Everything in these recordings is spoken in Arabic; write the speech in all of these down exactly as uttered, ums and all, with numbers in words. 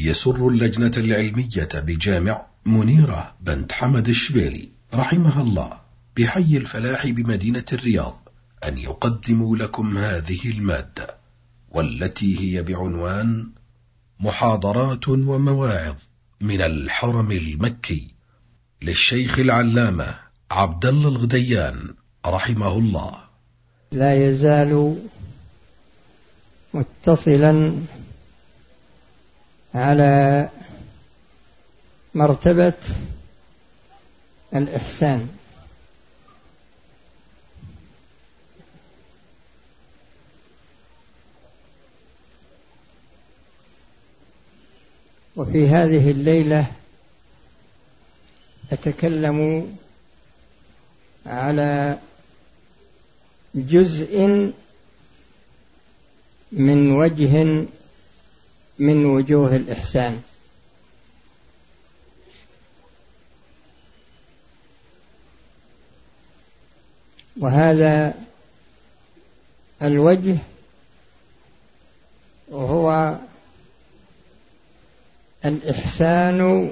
يسر اللجنة العلمية بجامع منيرة بنت حمد الشبيلي رحمها الله بحي الفلاح بمدينة الرياض أن يقدموا لكم هذه المادة، والتي هي بعنوان محاضرات ومواعظ من الحرم المكي للشيخ العلامة عبد الله الغديان رحمه الله. لا يزال متصلا على مرتبة الإحسان، وفي هذه الليلة أتكلم على جزء من وجه من وجوه الإحسان، وهذا الوجه هو الإحسان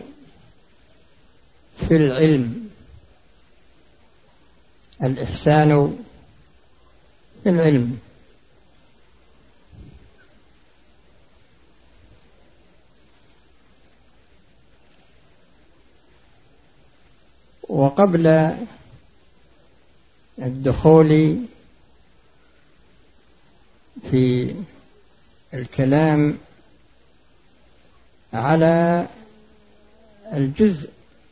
في العلم. الإحسان في العلم وقبل الدخول في الكلام على الجزء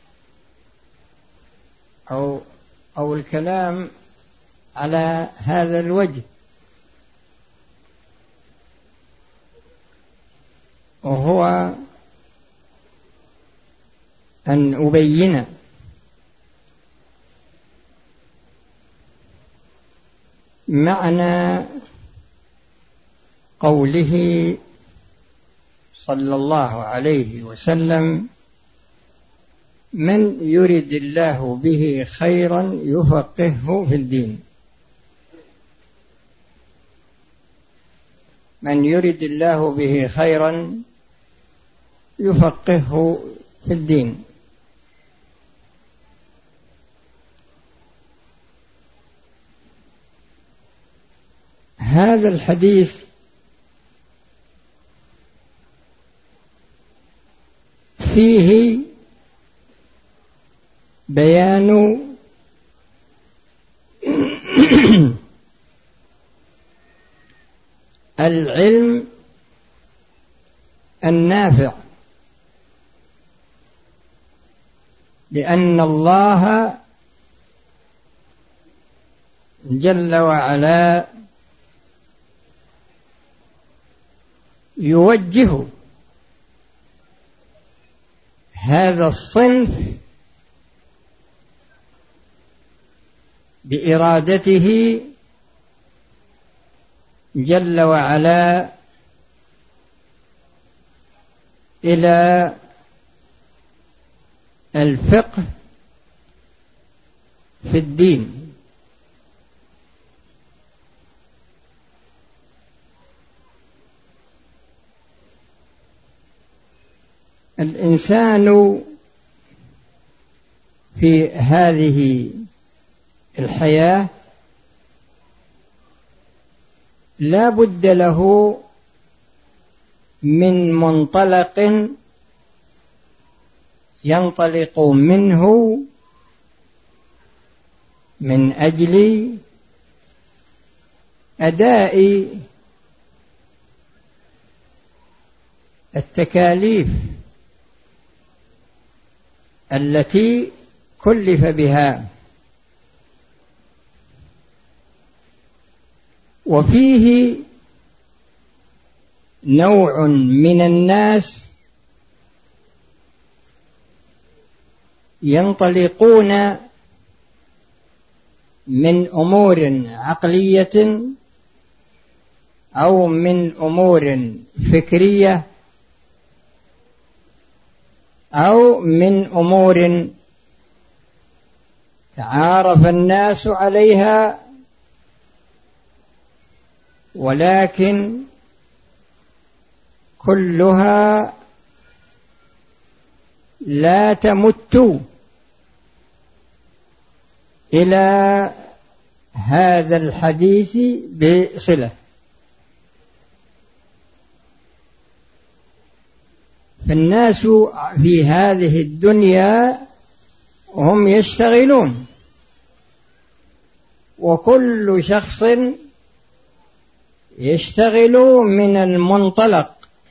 أو أو الكلام على هذا الوجه، وهو أن أبين معنى قوله صلى الله عليه وسلم: من يرد الله به خيرا يفقهه في الدين. من يرد الله به خيرا يفقهه في الدين. هذا الحديث فيه بيان العلم النافع، لأن الله جل وعلا يوجه هذا الصنف بإرادته جل وعلا إلى الفقه في الدين. الإنسان في هذه الحياة لا بد له من منطلق ينطلق منه من أجل أداء التكاليف التي كلف بها، وفيه نوع من الناس ينطلقون من أمور عقلية أو من أمور فكرية أو من أمور تعارف الناس عليها، ولكن كلها لا تمتوا إلى هذا الحديث بصلة. فالناس في هذه الدنيا هم يشتغلون، وكل شخص يشتغل من المنطلق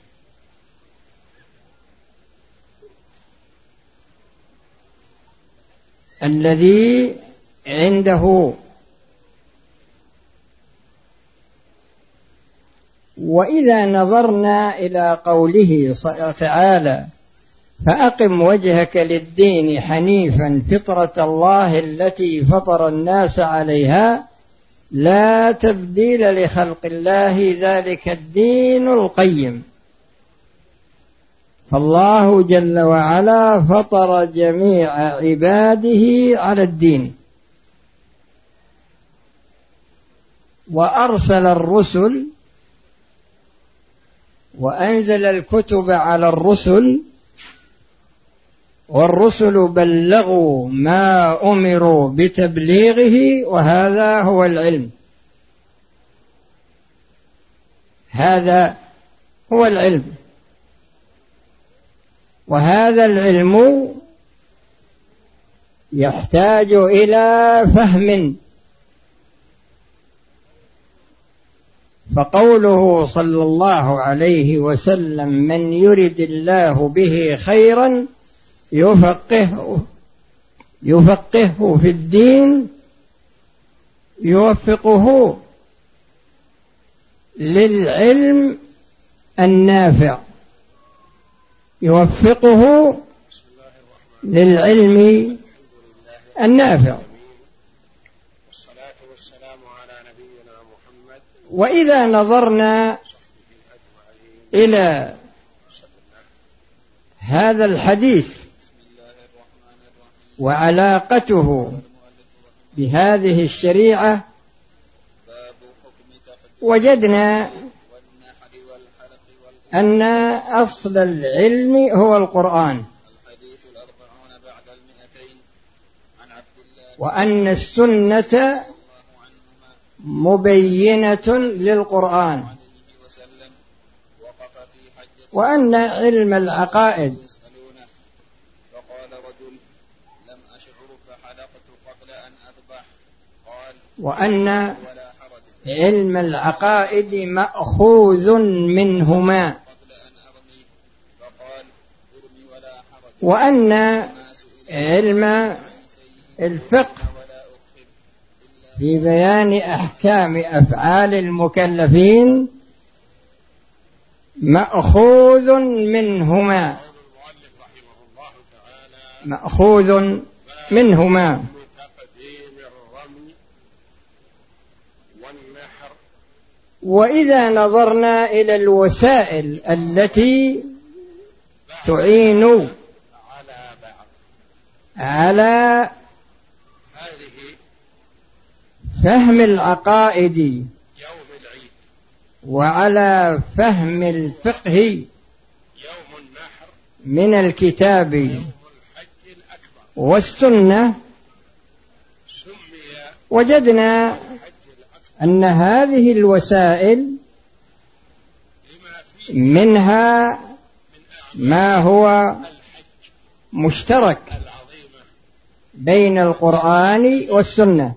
الذي عنده. وإذا نظرنا إلى قوله تعالى فأقم وجهك للدين حنيفا فطرة الله التي فطر الناس عليها لا تبديل لخلق الله ذلك الدين القيم. فالله جل وعلا فطر جميع عباده على الدين، وأرسل الرسل وأنزل الكتب على الرسل، والرسل بلغوا ما أمروا بتبليغه، وهذا هو العلم. هذا هو العلم، وهذا العلم يحتاج إلى فهم. فقوله صلى الله عليه وسلم من يرد الله به خيرا يفقهه يفقهه في الدين يوفقه للعلم النافع، يوفقه للعلم النافع. وإذا نظرنا إلى هذا الحديث وعلاقته بهذه الشريعة وجدنا أن أصل العلم هو القرآن، وأن السنة مبينة للقرآن، وأن علم العقائد وأن علم العقائد مأخوذ منهما، وأن علم الفقه في بيان أحكام أفعال المكلفين مأخوذ منهما مأخوذ منهما وإذا نظرنا إلى الوسائل التي تعين على فهم العقائد وعلى فهم الفقه من الكتاب والسنة، وجدنا أن هذه الوسائل منها ما هو مشترك بين القرآن والسنة،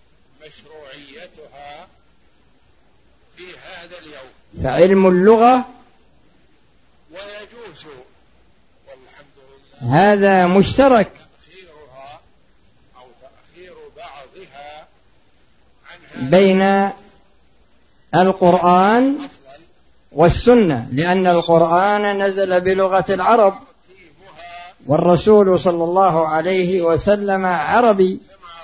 فعلم اللغة هذا مشترك بين القرآن والسنة، لأن القرآن نزل بلغة العرب، والرسول صلى الله عليه وسلم عربي.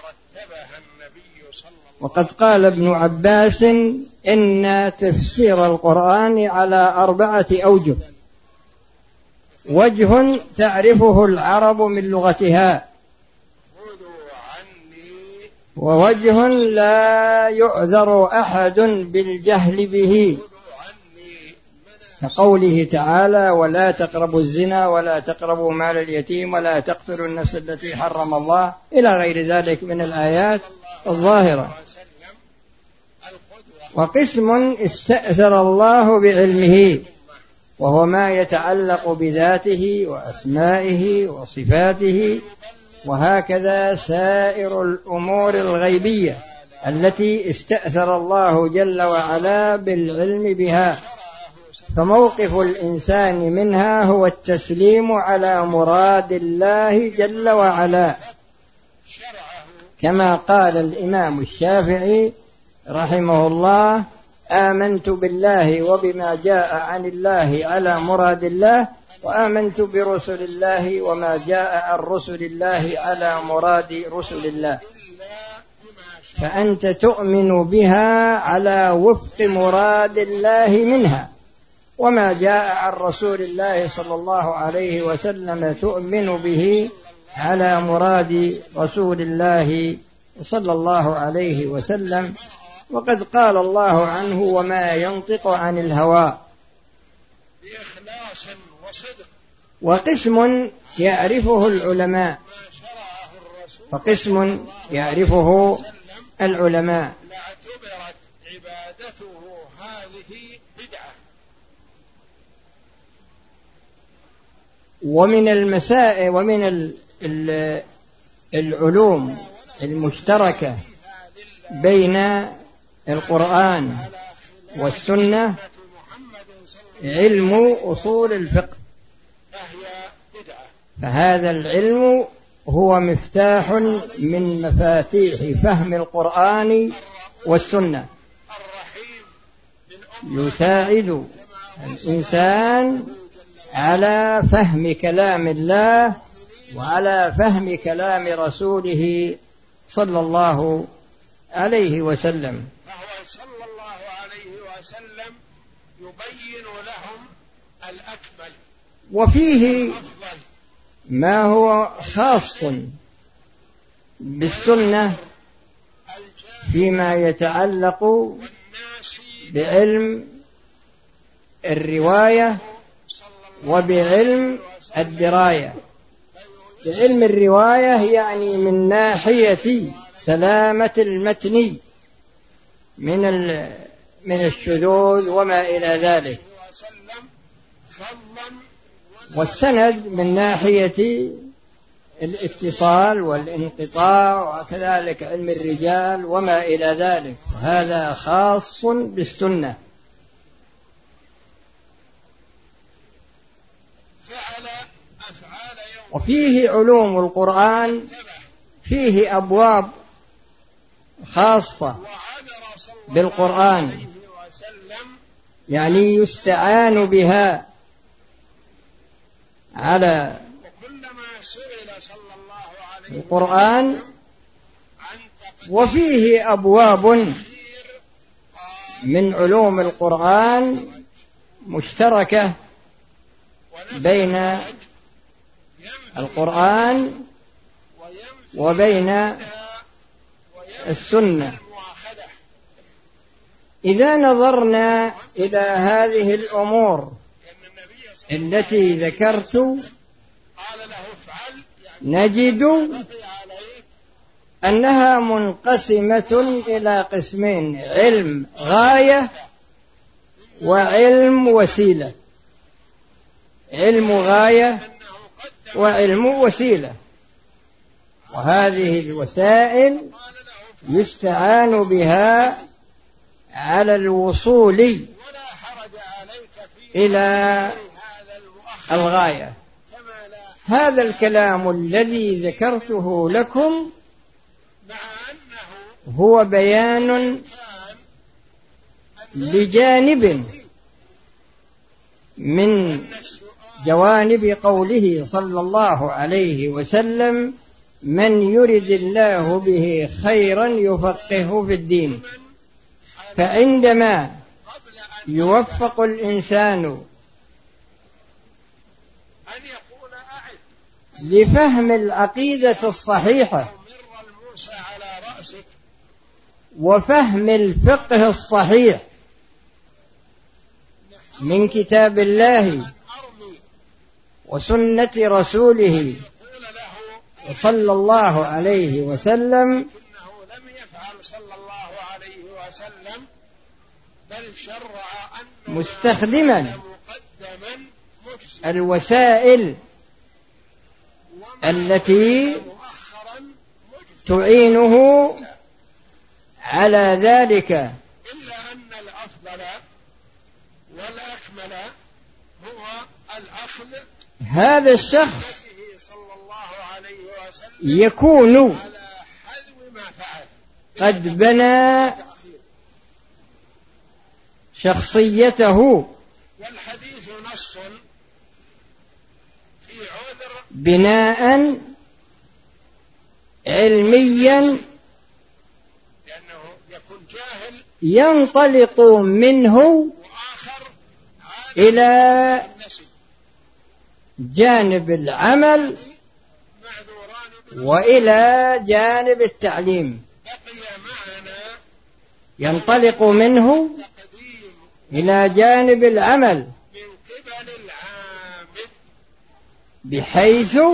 وقد قال ابن عباس إن تفسير القرآن على أربعة أوجه: وجه تعرفه العرب من لغتها، ووجه لا يعذر أحد بالجهل به، كقوله تعالى: ولا تقربوا الزنا ولا تقربوا مال اليتيم ولا تقتلوا النفس التي حرم الله، إلى غير ذلك من الآيات الظاهرة. وقسم استأثر الله بعلمه، وهو ما يتعلق بذاته وأسمائه وصفاته، وهكذا سائر الأمور الغيبية التي استأثر الله جل وعلا بالعلم بها، فموقف الإنسان منها هو التسليم على مراد الله جل وعلا، كما قال الإمام الشافعي رحمه الله: آمنت بالله وبما جاء عن الله على مراد الله، وآمنت برسل الله وما جاء عن رسل الله على مراد رسل الله. فأنت تؤمن بها على وفق مراد الله منها، وما جاء عن رسول الله صلى الله عليه وسلم تؤمن به على مراد رسول الله صلى الله عليه وسلم. وقد قال الله عنه: وما ينطق عن الهوى. وقسم يعرفه العلماء، فقسم يعرفه العلماء لاعتبرت عبادته هذه بدعة. ومن المسائل ومن العلوم المشتركة بين القرآن والسنة علم أصول الفقه، فهذا العلم هو مفتاح من مفاتيح فهم القرآن والسنة، يساعد الإنسان على فهم كلام الله وعلى فهم كلام رسوله صلى الله عليه وسلم. فهو صلى الله عليه وسلم يبين لهم الأكمل، وفيه ما هو خاص بالسنة فيما يتعلق بعلم الرواية وبعلم الدراية. بعلم الرواية يعني من ناحية سلامة المتن من من الشذوذ وما إلى ذلك، والسند من ناحية الاتصال والانقطاع، وكذلك علم الرجال وما إلى ذلك، هذا خاص بالسنة. وفيه علوم القرآن فيه أبواب خاصة بالقرآن، يعني يستعان بها على القرآن. وفيه أبواب من علوم القرآن مشتركة بين القرآن وبين السنة. إذا نظرنا إلى هذه الأمور التي ذكرت نجد أنها منقسمة إلى قسمين: علم غاية وعلم وسيلة. علم غاية وعلم وسيلة، وهذه الوسائل يستعان بها على الوصول إلى الغاية. هذا الكلام الذي ذكرته لكم هو بيان لجانب من جوانب قوله صلى الله عليه وسلم: من يرد الله به خيرا يفقهه في الدين. فعندما يوفق الإنسان لفهم العقيدة الصحيحة وفهم الفقه الصحيح من كتاب الله وسنة رسوله صلى الله عليه وسلم، لكنه لم يفعل صلى الله عليه وسلم، بل شرع أن مستخدما الوسائل التي تعينه على ذلك، إلا أن الأفضل والأكمل هو الأخذ. هذا الشخص يكون قد بنى شخصيته، والحديث نص في عذر بناء علميا، لأنه يكون جاهل ينطلق منه إلى جانب العمل وإلى جانب التعليم. ينطلق منه إلى جانب العمل بحيث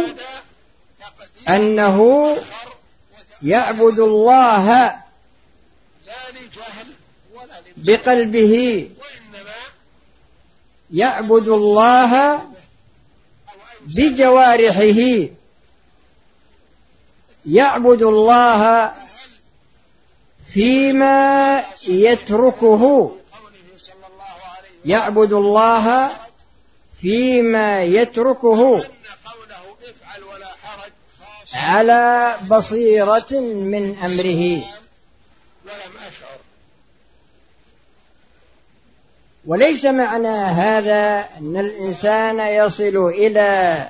أنه يعبد الله بقلبه، يعبد الله بجوارحه، يعبد الله فيما يتركه، يعبد الله فيما يتركه على بصيرة من أمره. وليس معنى هذا أن الإنسان يصل إلى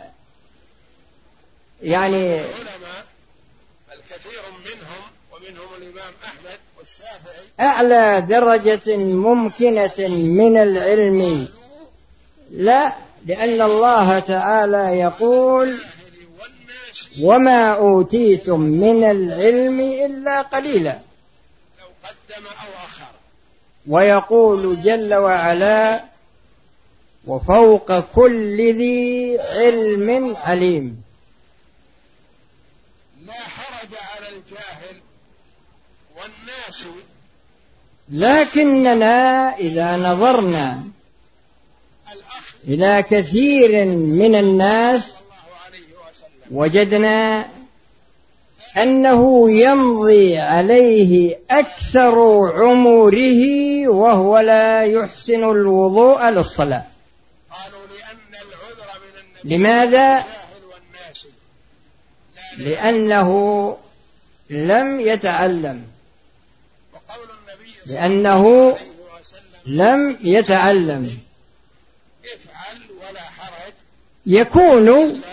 يعني الكثير منهم ومنهم الإمام أحمد والشافعي أعلى درجة ممكنة من العلم، لا، لأن الله تعالى يقول وما أوتيتم من العلم إلا قليلا، ويقول جل وعلا وفوق كل ذي علم عليم. لا حرج على الجاهل والناس، لكننا إذا نظرنا إلى كثير من الناس وجدنا أنه يمضي عليه أكثر عمره وهو لا يحسن الوضوء للصلاة. لماذا؟ لأنه لم يتعلم، لأنه لم يتعلم يكون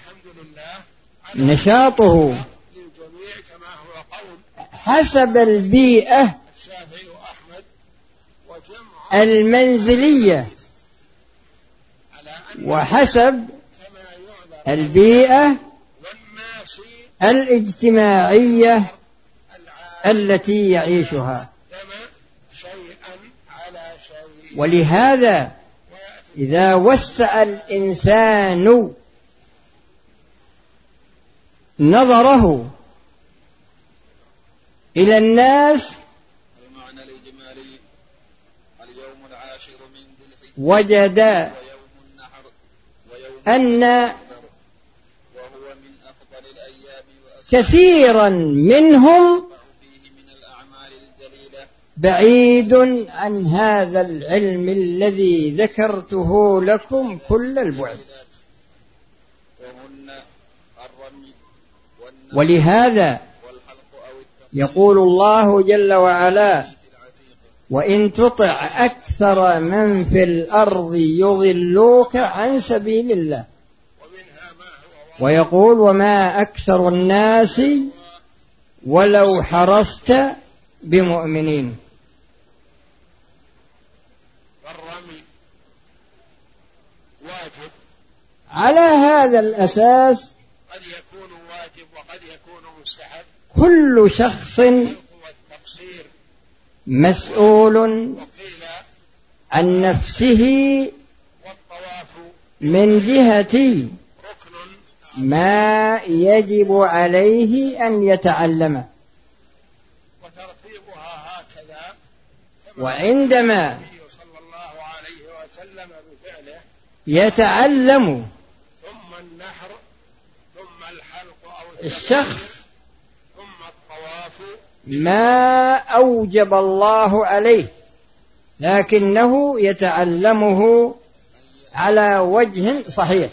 نشاطه حسب البيئة المنزلية وحسب البيئة الاجتماعية التي يعيشها. ولهذا إذا وسع الإنسان نظره إلى الناس وجد أن كثيرا منهم بعيد عن هذا العلم الذي ذكرته لكم كل البعد. ولهذا يقول الله جل وعلا وإن تطع أكثر من في الأرض يضلوك عن سبيل الله، ويقول وما أكثر الناس ولو حرصت بمؤمنين. على هذا الأساس قد يكون واجب وقد يكون مستحب. كل شخص مسؤول عن نفسه من جهة ما يجب عليه أن يتعلم. وترتيبها هكذا، وعندما صلى الله عليه وسلم بفعله يتعلم ثم النحر ثم الحلق أو الشخص ثم الطواف ما أوجب الله عليه، لكنه يتعلمه على وجه صحيح،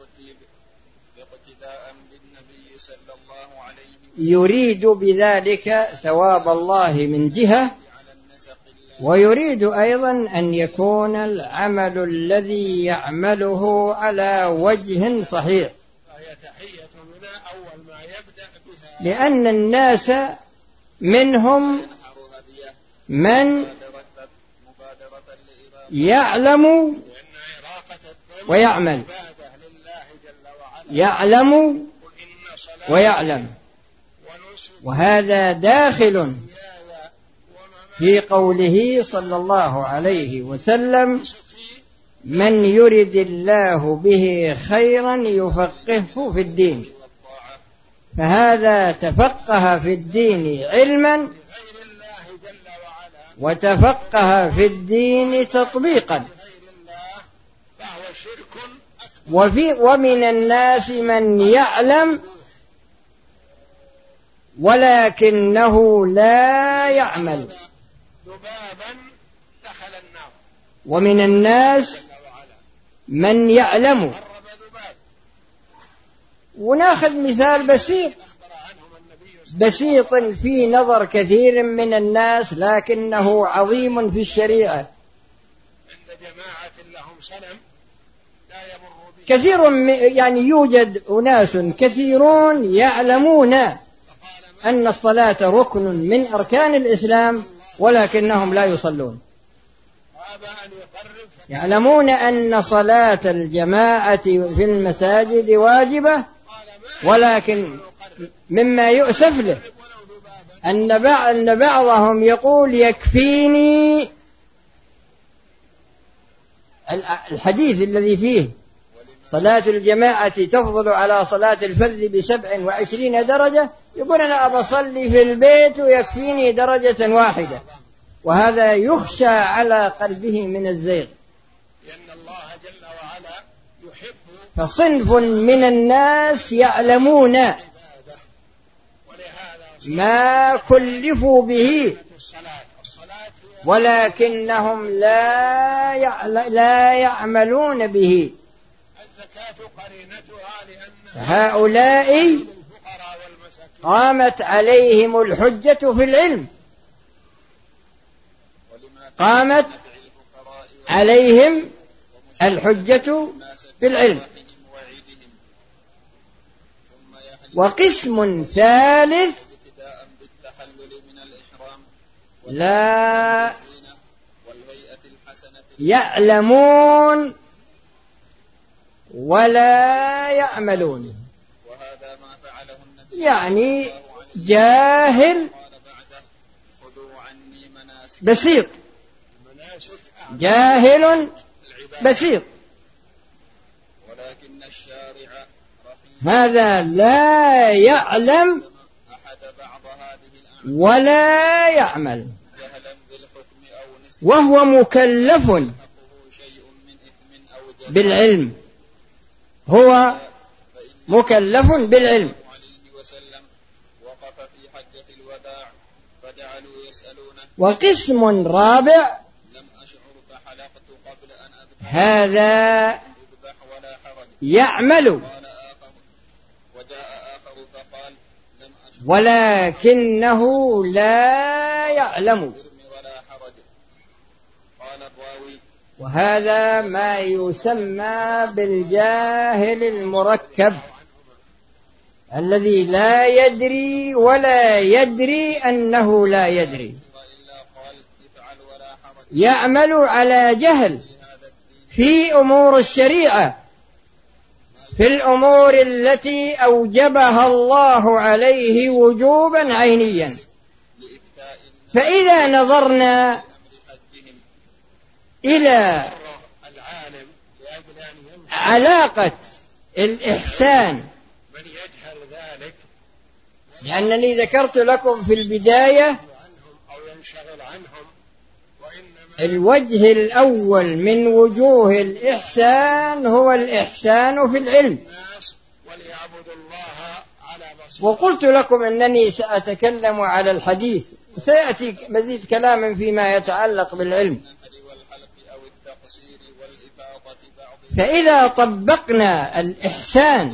يريد بذلك ثواب الله من جهة، ويريد أيضا أن يكون العمل الذي يعمله على وجه صحيح، لأن الناس منهم من يعلم ويعمل، يعلم ويعلم، وهذا داخل في قوله صلى الله عليه وسلم: من يرد الله به خيرا يفقهه في الدين. فهذا تفقه في الدين علما وتفقه في الدين تطبيقا. وفي ومن الناس من يعلم ولكنه لا يعمل، ومن الناس من يعلم. وناخذ مثال بسيط بسيط في نظر كثير من الناس لكنه عظيم في الشريعة. كثير يعني يوجد أناس كثيرون يعلمون أن الصلاة ركن من أركان الإسلام ولكنهم لا يصلون، يعلمون أن صلاة الجماعة في المساجد واجبة، ولكن مما يؤسف له أن بعضهم يقول يكفيني الحديث الذي فيه صلاة الجماعة تفضل على صلاة الفرد بسبع وعشرين درجة، يقول أنا أبصلي في البيت ويكفيني درجة واحدة، وهذا يخشى على قلبه من الزيغ. فصنف من الناس يعلمون ما كلفوا به ولكنهم لا لا يعملون به. هؤلاء قامت عليهم الحجة في العلم، قامت عليهم الحجة في العلم. وقسم ثالث لا يعلمون ولا يعملون، يعني جاهل بسيط، جاهل بسيط، هذا لا يعلم ولا يعمل، وهو مكلف بالعلم، هو مكلف بالعلم. وقسم رابع هذا يعمل ولكنه لا يعلم، وهذا ما يسمى بالجاهل المركب، الذي لا يدري ولا يدري أنه لا يدري، يعمل على جهل في أمور الشريعة، في الأمور التي أوجبها الله عليه وجوبا عينيا. فإذا نظرنا إلى علاقة الإحسان، من يجهل ذلك لأنني ذكرت لكم في البداية أو ينشغل عنهم، وإنما الوجه الأول من وجوه الإحسان هو الإحسان في العلم. الناس وليعبدوا الله على بصيرة. وقلت لكم أنني سأتكلم على الحديث، سيأتي مزيد كلام فيما يتعلق بالعلم. فإذا طبقنا الإحسان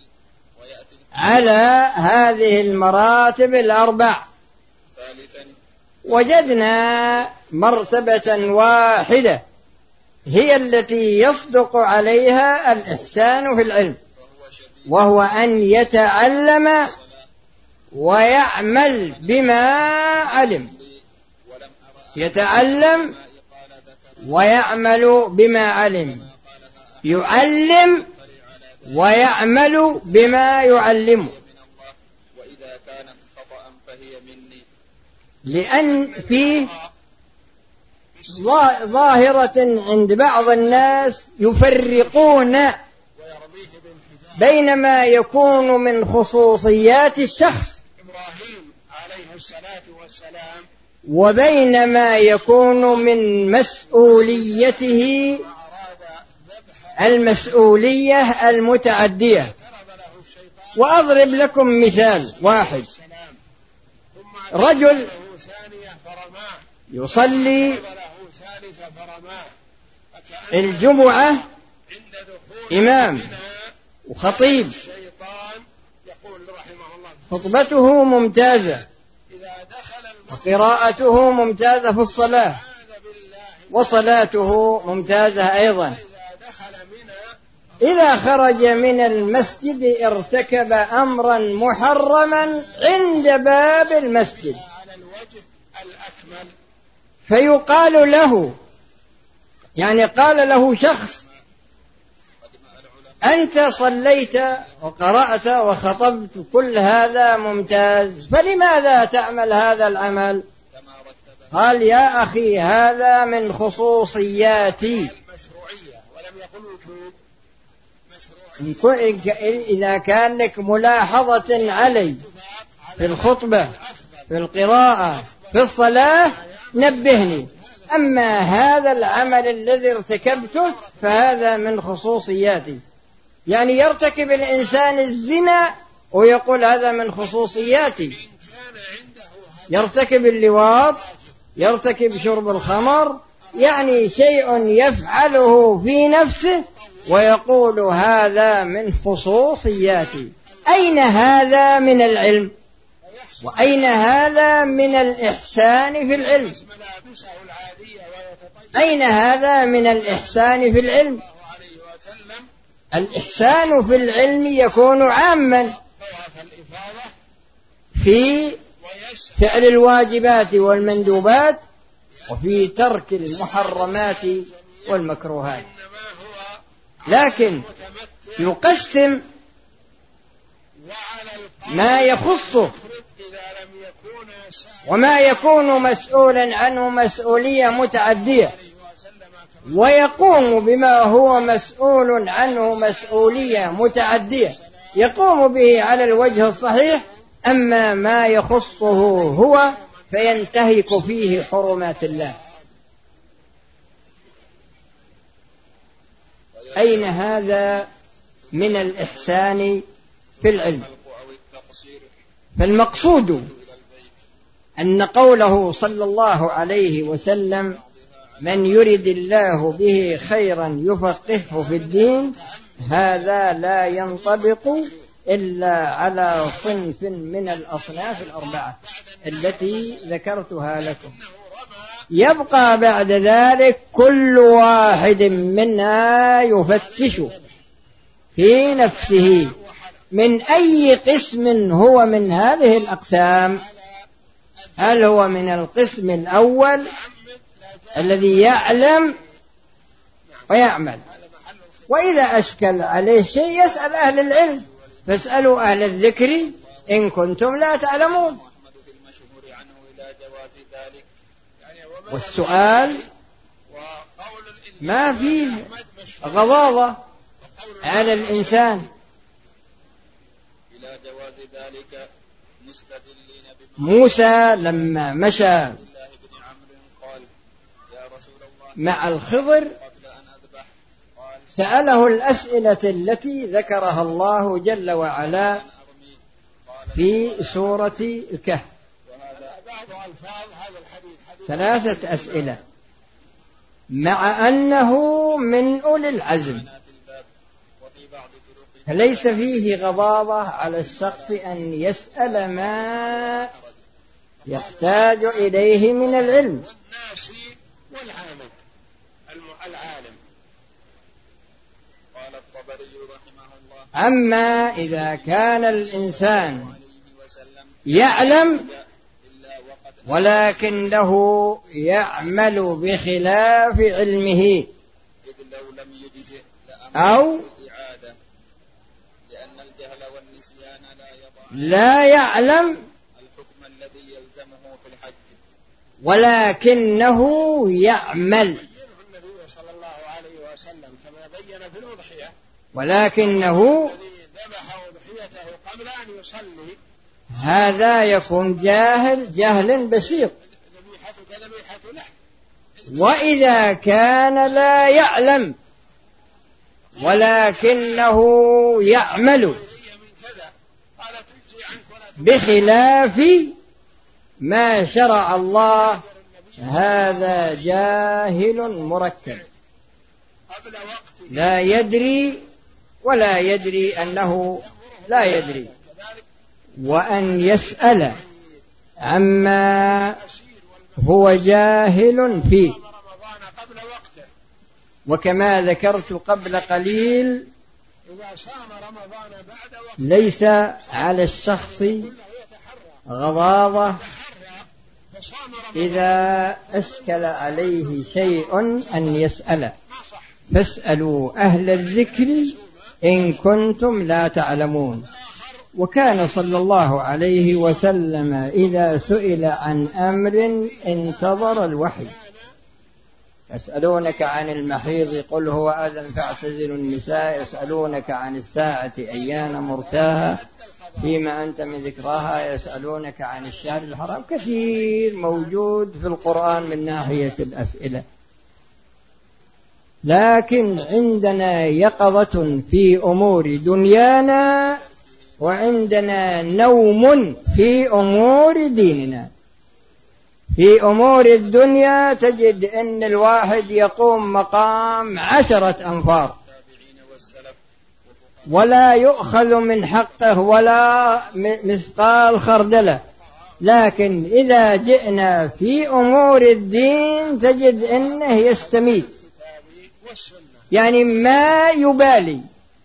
على هذه المراتب الأربع وجدنا مرتبة واحدة هي التي يصدق عليها الإحسان في العلم، وهو أن يتعلم ويعمل بما علم. يتعلم ويعمل بما علم، يعلم ويعمل بما يعلمه. لأن فيه ظاهرة عند بعض الناس يفرقون بين ما يكون من خصوصيات الشخص إبراهيم عليه الصلاة والسلام وبين ما يكون من مسؤوليته المسؤولية المتعدية. وأضرب لكم مثال واحد: رجل يصلي الجمعة إمام وخطيب، خطبته ممتازة وقراءته ممتازة في الصلاة وصلاته ممتازة أيضا. إذا خرج من المسجد ارتكب أمرا محرما عند باب المسجد، فيقال له، يعني قال له شخص: أنت صليت وقرأت وخطبت، كل هذا ممتاز، فلماذا تعمل هذا العمل؟ قال: يا أخي هذا من خصوصياتي. إذا كان لك ملاحظة علي في الخطبة في القراءة في الصلاة نبهني، أما هذا العمل الذي ارتكبته فهذا من خصوصياتي. يعني يرتكب الإنسان الزنا ويقول هذا من خصوصياتي، يرتكب اللواط، يرتكب شرب الخمر، يعني شيء يفعله في نفسه ويقول هذا من خصوصياتي. أين هذا من العلم؟ وأين هذا من الإحسان في العلم؟ أين هذا من الإحسان في العلم؟ الإحسان في العلم يكون عاما في فعل الواجبات والمندوبات وفي ترك المحرمات والمكروهات، لكن يقسم ما يخصه وما يكون مسؤولا عنه مسؤولية متعدية، ويقوم بما هو مسؤول عنه مسؤولية متعدية يقوم به على الوجه الصحيح، أما ما يخصه هو فينتهك فيه حرمات الله. أين هذا من الإحسان في العلم؟ فالمقصود أن قوله صلى الله عليه وسلم: من يرد الله به خيرا يفقهه في الدين، هذا لا ينطبق إلا على صنف من الأصناف الأربعة التي ذكرتها لكم. يبقى بعد ذلك كل واحد منها يفتش في نفسه من أي قسم هو من هذه الأقسام. هل هو من القسم الأول الذي يعلم ويعمل؟ وإذا أشكل عليه شيء يسأل أهل العلم، فاسألوا أهل الذكر إن كنتم لا تعلمون. والسؤال ما فيه غضاضة على الإنسان. موسى لما مشى مع الخضر سأله الأسئلة التي ذكرها الله جل وعلا في سورة الكهف، ثلاثة أسئلة، مع أنه من أولي العزم، فليس فيه غضاضة على الشخص أن يسأل ما يحتاج إليه من العلم. أما إذا كان الإنسان يعلم ولكنه يعمل بخلاف علمه، أو لا يعلم ولكنه يعمل، ولكنه هذا يكون جاهل جهل بسيط. وإذا كان لا يعلم ولكنه يعمل بخلاف ما شرع الله، هذا جاهل مركب، لا يدري ولا يدري أنه لا يدري. وأن يسأل عما هو جاهل فيه. وكما ذكرت قبل قليل، ليس على الشخص غضاضة إذا أشكل عليه شيء أن يسأل، فاسألوا أهل الذكر إن كنتم لا تعلمون. وكان صلى الله عليه وسلم إذا سئل عن أمر انتظر الوحي. يسألونك عن المحيض قل هو أذى فاعتزلوا النساء، يسألونك عن الساعة أيان مرساها فيما أنت من ذكراها، يسألونك عن الشهر الحرام. كثير موجود في القرآن من ناحية الأسئلة، لكن عندنا يقظة في أمور دنيانا، وعندنا نوم في أمور ديننا. في أمور الدنيا تجد أن الواحد يقوم مقام عشرة أنفار ولا يؤخذ من حقه ولا مثقال خردلة، لكن إذا جئنا في أمور الدين تجد أنه يستميت، يعني ما يبالي.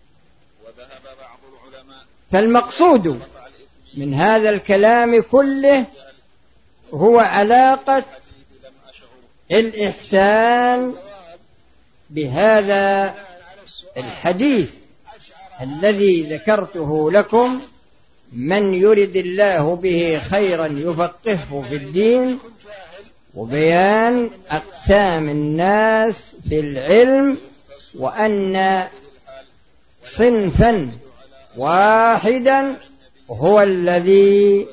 فالمقصود من هذا الكلام كله هو علاقة الإحسان بهذا الحديث الذي ذكرته لكم: من يرد الله به خيرا يفقهه في الدين، وبيان أقسام الناس في العلم، وأن صنفا واحدا هو الذي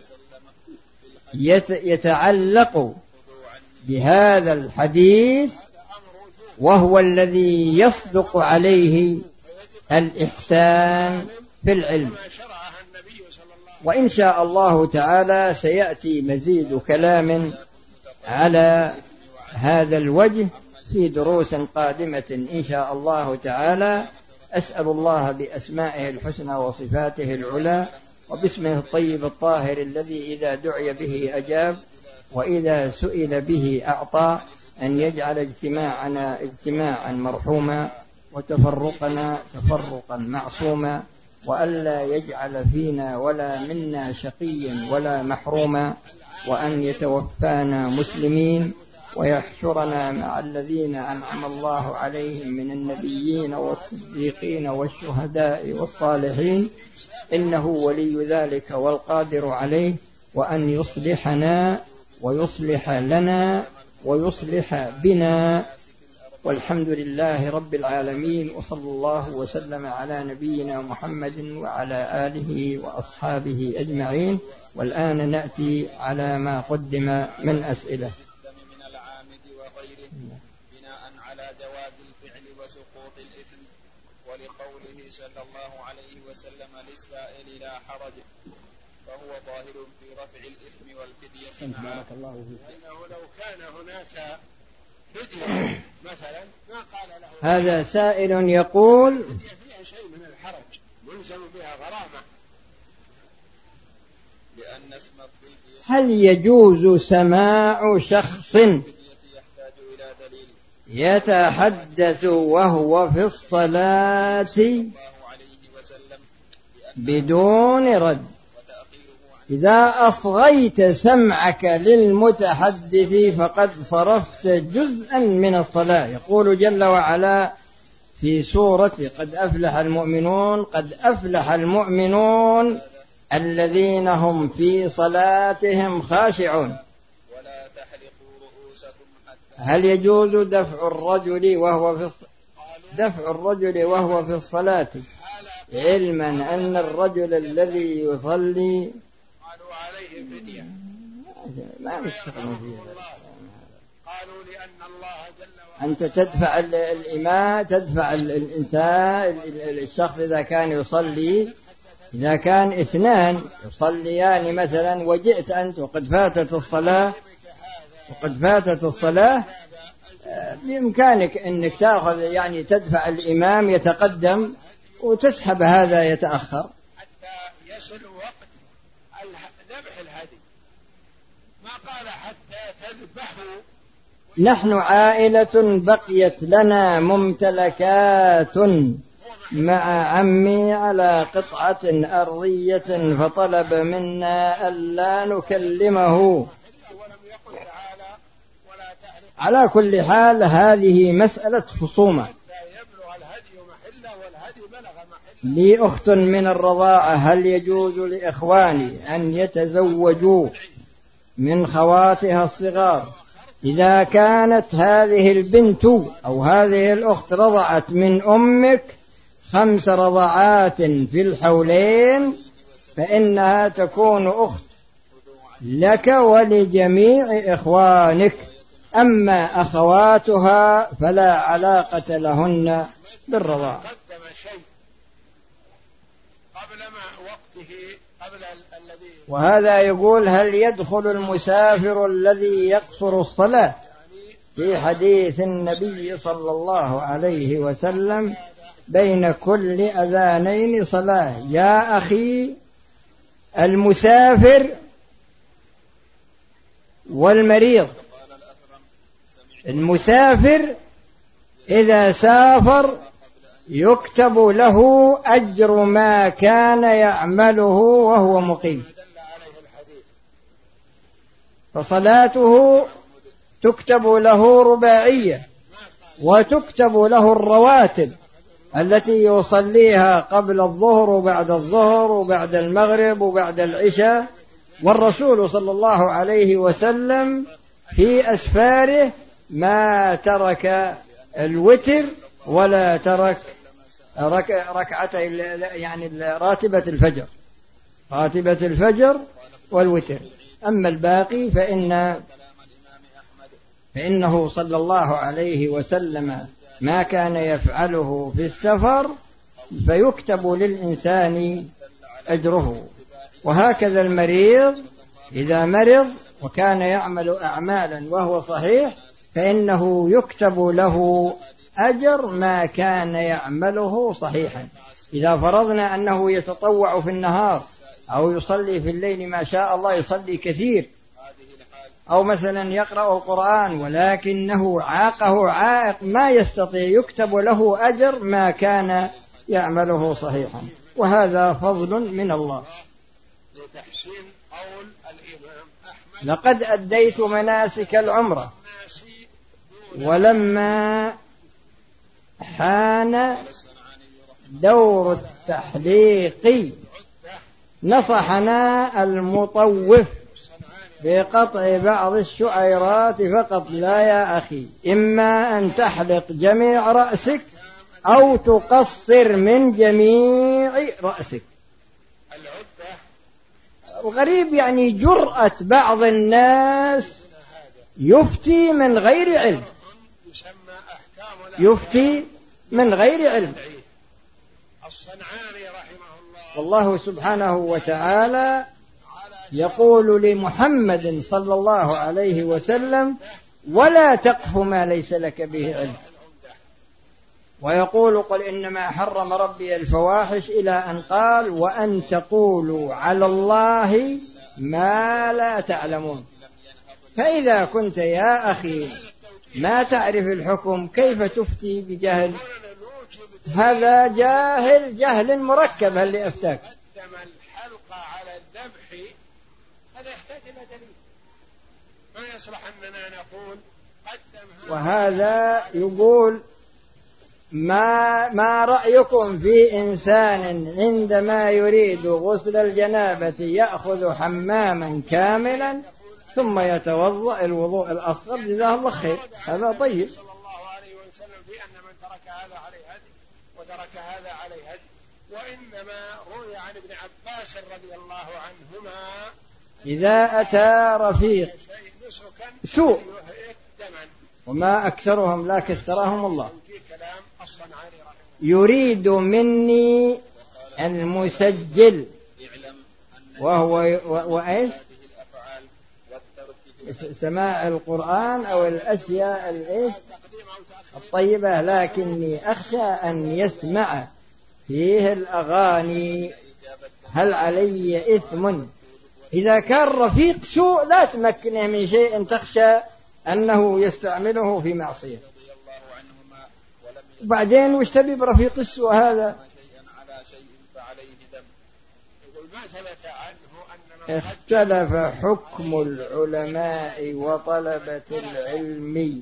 يتعلق بهذا الحديث، وهو الذي يصدق عليه الإحسان في العلم. وإن شاء الله تعالى سيأتي مزيد كلام على هذا الوجه في دروس قادمة إن شاء الله تعالى. أسأل الله بأسمائه الحسنى وصفاته العلى وباسمه الطيب الطاهر الذي إذا دعي به أجاب وإذا سئل به أعطى، أن يجعل اجتماعنا اجتماعا مرحوما وتفرقنا تفرقا معصوما، وألا يجعل فينا ولا منا شقيا ولا محروما، وأن يتوفانا مسلمين ويحشرنا مع الذين أنعم الله عليهم من النبيين والصديقين والشهداء والصالحين، إنه ولي ذلك والقادر عليه. وأن يصلحنا ويصلح لنا ويصلح بنا والحمد لله رب العالمين، وصلى الله وسلم على نبينا محمد وعلى آله وأصحابه أجمعين. والآن نأتي على ما قدم من أسئلة. من العامد وغيره بناء على جواز الفعل وسقوط الإثم، ولقوله صلى الله عليه وسلم للسائل لا حرج، فهو ظاهر في رفع الإثم والفدية معه. لأنه لو كان هناك فدية مثلا ما قال له. هذا سائل يقول فيها شيء من الحرج ملزم بها غرامة، لأن اسم الفدية هل يجوز سماع شخص يحتاج إلى دليل يتحدث وهو في الصلاة بدون رد؟ إذا أصغيت سمعك للمتحدث فقد صرفت جزءا من الصلاة. يقول جل وعلا في سورة قد أفلح المؤمنون: قد أفلح المؤمنون الذين هم في صلاتهم خاشعون. هل يجوز دفع الرجل وهو في دفع الرجل وهو في الصلاة، علما أن الرجل الذي يصلي قالوا عليه فدية؟ ما نشتغل فيه. قالوا لأن الله جل وعلا أنت تدفع الإمام، تدفع الإنسان الشخص إذا كان يصلي، إذا كان اثنان يصليان مثلا وجئت أنت وقد فاتت الصلاة وقد فاتت الصلاة بإمكانك أنك تأخذ يعني تدفع الإمام يتقدم وتسحب هذا يتأخر حتى يصل وقت ذبح الهدي. ما قال حتى تذبحوا. نحن عائلة بقيت لنا ممتلكات مع عمي على قطعة أرضية فطلب منا ألا نكلمه. على كل حال هذه مسألة خصومة. لي أخت من الرضاعة، هل يجوز لإخواني أن يتزوجوا من خواتها الصغار إذا كانت هذه البنت أو هذه الأخت رضعت من أمك خمس رضعات في الحولين، فإنها تكون أخت لك ولجميع إخوانك، أما أخواتها فلا علاقة لهن بالرضاعة. وهذا يقول: هل يدخل المسافر الذي يقصر الصلاة في حديث النبي صلى الله عليه وسلم بين كل أذانين صلاة؟ يا أخي، المسافر والمريض، المسافر إذا سافر يكتب له أجر ما كان يعمله وهو مقيم، فصلاته تكتب له رباعية، وتكتب له الرواتب التي يصليها قبل الظهر وبعد الظهر وبعد المغرب وبعد العشاء. والرسول صلى الله عليه وسلم في أسفاره ما ترك الوتر ولا ترك ركعتي يعني راتبة الفجر، راتبة الفجر والوتر. أما الباقي فإن فإنه صلى الله عليه وسلم ما كان يفعله في السفر فيكتب للإنسان أجره. وهكذا المريض إذا مرض وكان يعمل أعمالا وهو صحيح فإنه يكتب له أجر ما كان يعمله صحيحا. إذا فرضنا أنه يتطوع في النهار أو يصلي في الليل ما شاء الله يصلي كثير، أو مثلا يقرأ القرآن ولكنه عاقه عائق ما يستطيع، يكتب له أجر ما كان يعمله صحيحا، وهذا فضل من الله. لتحسين قول الإمام أحمد: لقد أديت مناسك العمرة ولما حان دور التحليق نصحنا المطوف بقطع بعض الشعيرات فقط لا يا أخي، إما أن تحلق جميع رأسك أو تقصر من جميع رأسك. الغريب يعني جرأة بعض الناس يفتي من غير علم، يفتي من غير علم. والله سبحانه وتعالى يقول لمحمد صلى الله عليه وسلم: ولا تقف ما ليس لك به علم. ويقول: قل إنما حرم ربي الفواحش، إلى أن قال: وأن تقولوا على الله ما لا تعلمون. فإذا كنت يا أخي ما تعرف الحكم كيف تفتي بجهل؟ هذا جاهل جهل مركب اللي أفتاك. الحلقة على الذبح هذا يحتاج إلى دليل، ما يصلح أننا نقول قدم. وهذا يقول: ما ما رأيكم في إنسان عندما يريد غسل الجنابة يأخذ حماما كاملا ثم يتوضأ الوضوء الأصغر؟ جزاه الله خير، هذا طيب. صلى الله عليه وسلم في أن من ترك هذا عليه هدي وترك هذا عليه هدي. وإنما روي عن ابن عباس رضي الله عنهما: إذا أتى رفيق سوء وما أكثرهم لا كثرهم الله يريد مني المسجل وهو وإيش سماع القرآن أو الأشياء الإيش الطيبة، لكني أخشى أن يسمع فيه الأغاني، هل علي إثم؟ إذا كان رفيق سوء لا تمكنه من شيء تخشى أنه يستعمله في معصية. وبعدين وش تبي برفيق السوء هذا؟ اختلف حكم العلماء وطلبة العلم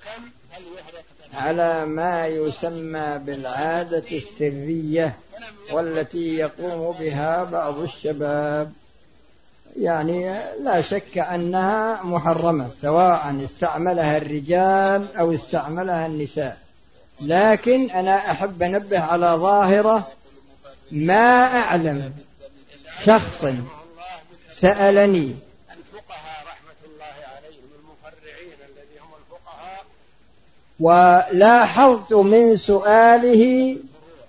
على ما يسمى بالعادة السرية والتي يقوم بها بعض الشباب. يعني لا شك أنها محرمة سواء استعملها الرجال أو استعملها النساء، لكن أنا أحب أنبه على ظاهرة. ما أعلم شخص سألني الفقهاء رحمة الله عليهم المفرعين الذين هم الفقهاء، ولاحظت من سؤاله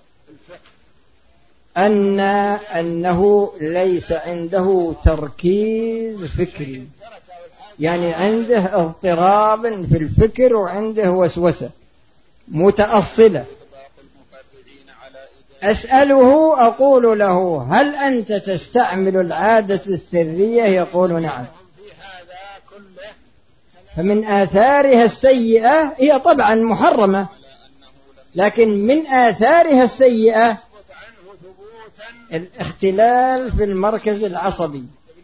أن أنه ليس عنده تركيز فكري، يعني عنده اضطراب في الفكر وعنده وسوسة متأصلة. أسأله أقول له: هل أنت تستعمل العادة السرية؟ يقول: نعم. فمن آثارها السيئة هي طبعا محرمة، لكن من آثارها السيئة الاختلال في المركز العصبي،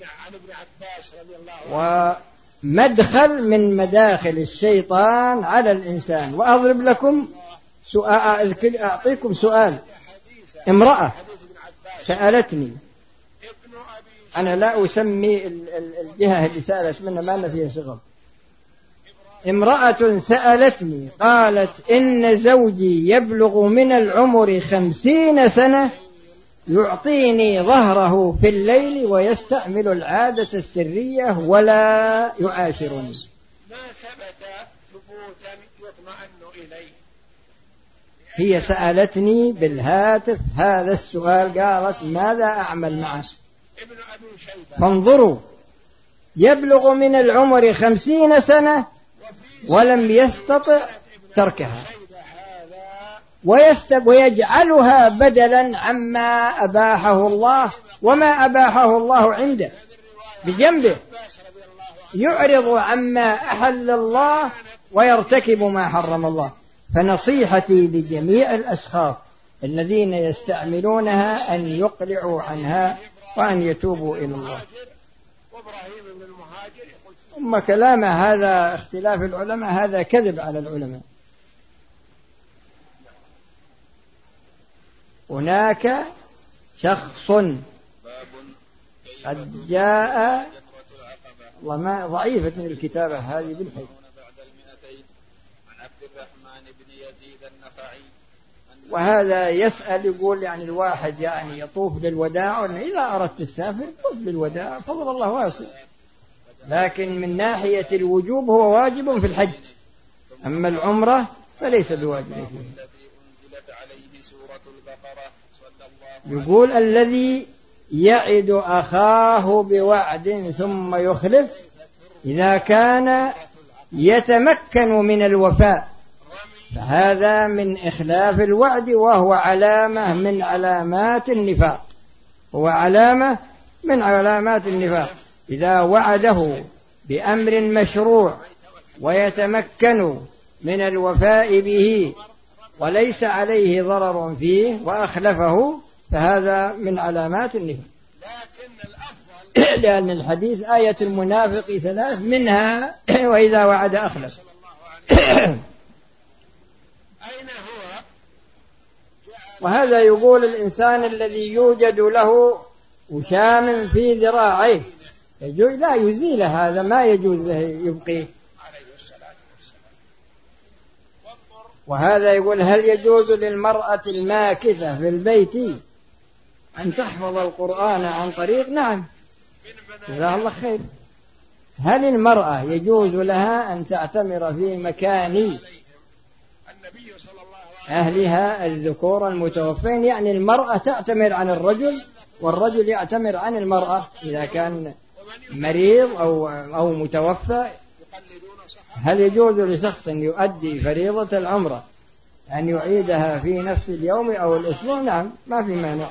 ومدخل من مداخل الشيطان على الإنسان. وأضرب لكم سؤال، أعطيكم سؤال. امرأة سألتني، أنا لا أسمي الجهة اللي سألت منها ما أنا فيها شغل. امرأة سألتني قالت: إن زوجي يبلغ من العمر خمسين سنة يعطيني ظهره في الليل ويستعمل العادة السرية ولا يعاشرني. ما ثبت ثبوتا يطمئن إليه. هي سألتني بالهاتف هذا السؤال، قالت: ماذا أعمل معه؟ فانظروا، يبلغ من العمر خمسين سنة ولم يستطع تركها، ويستب ويجعلها بدلا عما أباحه الله وما أباحه الله عنده بجنبه، يعرض عما أحل الله ويرتكب ما حرم الله. فنصيحتي لجميع الأشخاص الذين يستعملونها أن يقلعوا عنها وأن يتوبوا إلى الله. ثم كلام هذا اختلاف العلماء هذا كذب على العلماء. هناك شخص قد جاء والله ما ضعيفة الكتابة هذه بالحي. بعد المئتين عن عبد الرحمن بن يزيد النخعي. وهذا يسأل يقول يعني الواحد يعني يطوف للوداع، وإن إذا أردت السافر طوف للوداع فضل الله واسع، لكن من ناحية الوجوب هو واجب في الحج، أما العمرة فليس بواجب فيه. يقول الذي يعد أخاه بوعد ثم يخلف إذا كان يتمكن من الوفاء فهذا من إخلاف الوعد، وهو علامة من علامات النفاق، هو علامة من علامات النفاق. إذا وعده بأمر مشروع ويتمكن من الوفاء به وليس عليه ضرر فيه وأخلفه فهذا من علامات النفاق. لأن الحديث آية المنافق ثلاث منها وإذا وعد أخلف. وهذا يقول الإنسان الذي يوجد له وشام في ذراعيه لا يزيل هذا، ما يجوز له يبقيه. وهذا يقول هل يجوز للمرأة الماكثة في البيت أن تحفظ القرآن عن طريق؟ نعم، جزاها الله خير. هل المرأة يجوز لها أن تعتمر في مكان أهلها الذكور المتوفين؟ يعني المرأة تعتمر عن الرجل والرجل يعتمر عن المرأة إذا كان مريض أو أو متوفى. هل يجوز لشخص يؤدي فريضة العمرة أن يعيدها في نفس اليوم أو الأسبوع؟ نعم، ما في مانع.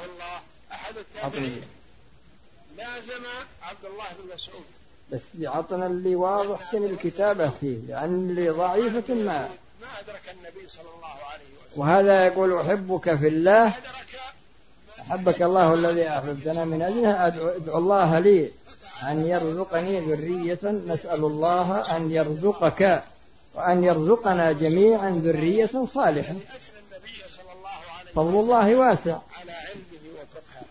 لازم عبد الله بن مسعود، بس عطنا اللي واضح كن الكتابة فيه، لأن اللي ضعيفة ما ما أدرك النبي صلى الله عليه وسلم. وهذا يقول أحبك في الله، أحبك الله الذي أحببتنا من أجله، أدعو الله لي أن يرزقني ذرية، نسأل الله أن يرزقك وأن يرزقنا جميعا ذرية صالحة. فضل الله واسع. على علمه وفقهه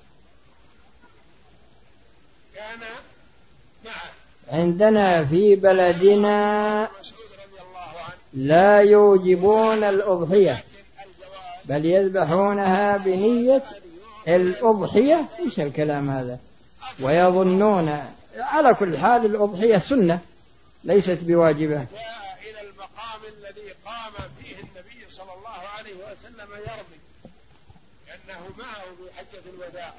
كان معه. عندنا في بلدنا لا يوجبون الأضحية بل يذبحونها بنية الأضحية. إيش الكلام هذا؟ ويظنون على كل حال الأضحية سنة ليست بواجبة. جاء إلى المقام الذي قام فيه النبي صلى الله عليه وسلم يرمي، لأنه معه في حجة الوداع،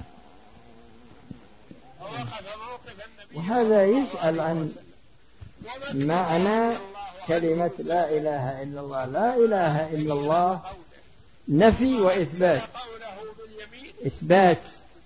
فوقف موقف النبي. وهذا يسأل عن معنى كلمة لا إله إلا الله. لا إله إلا الله نفي وإثبات. إثبات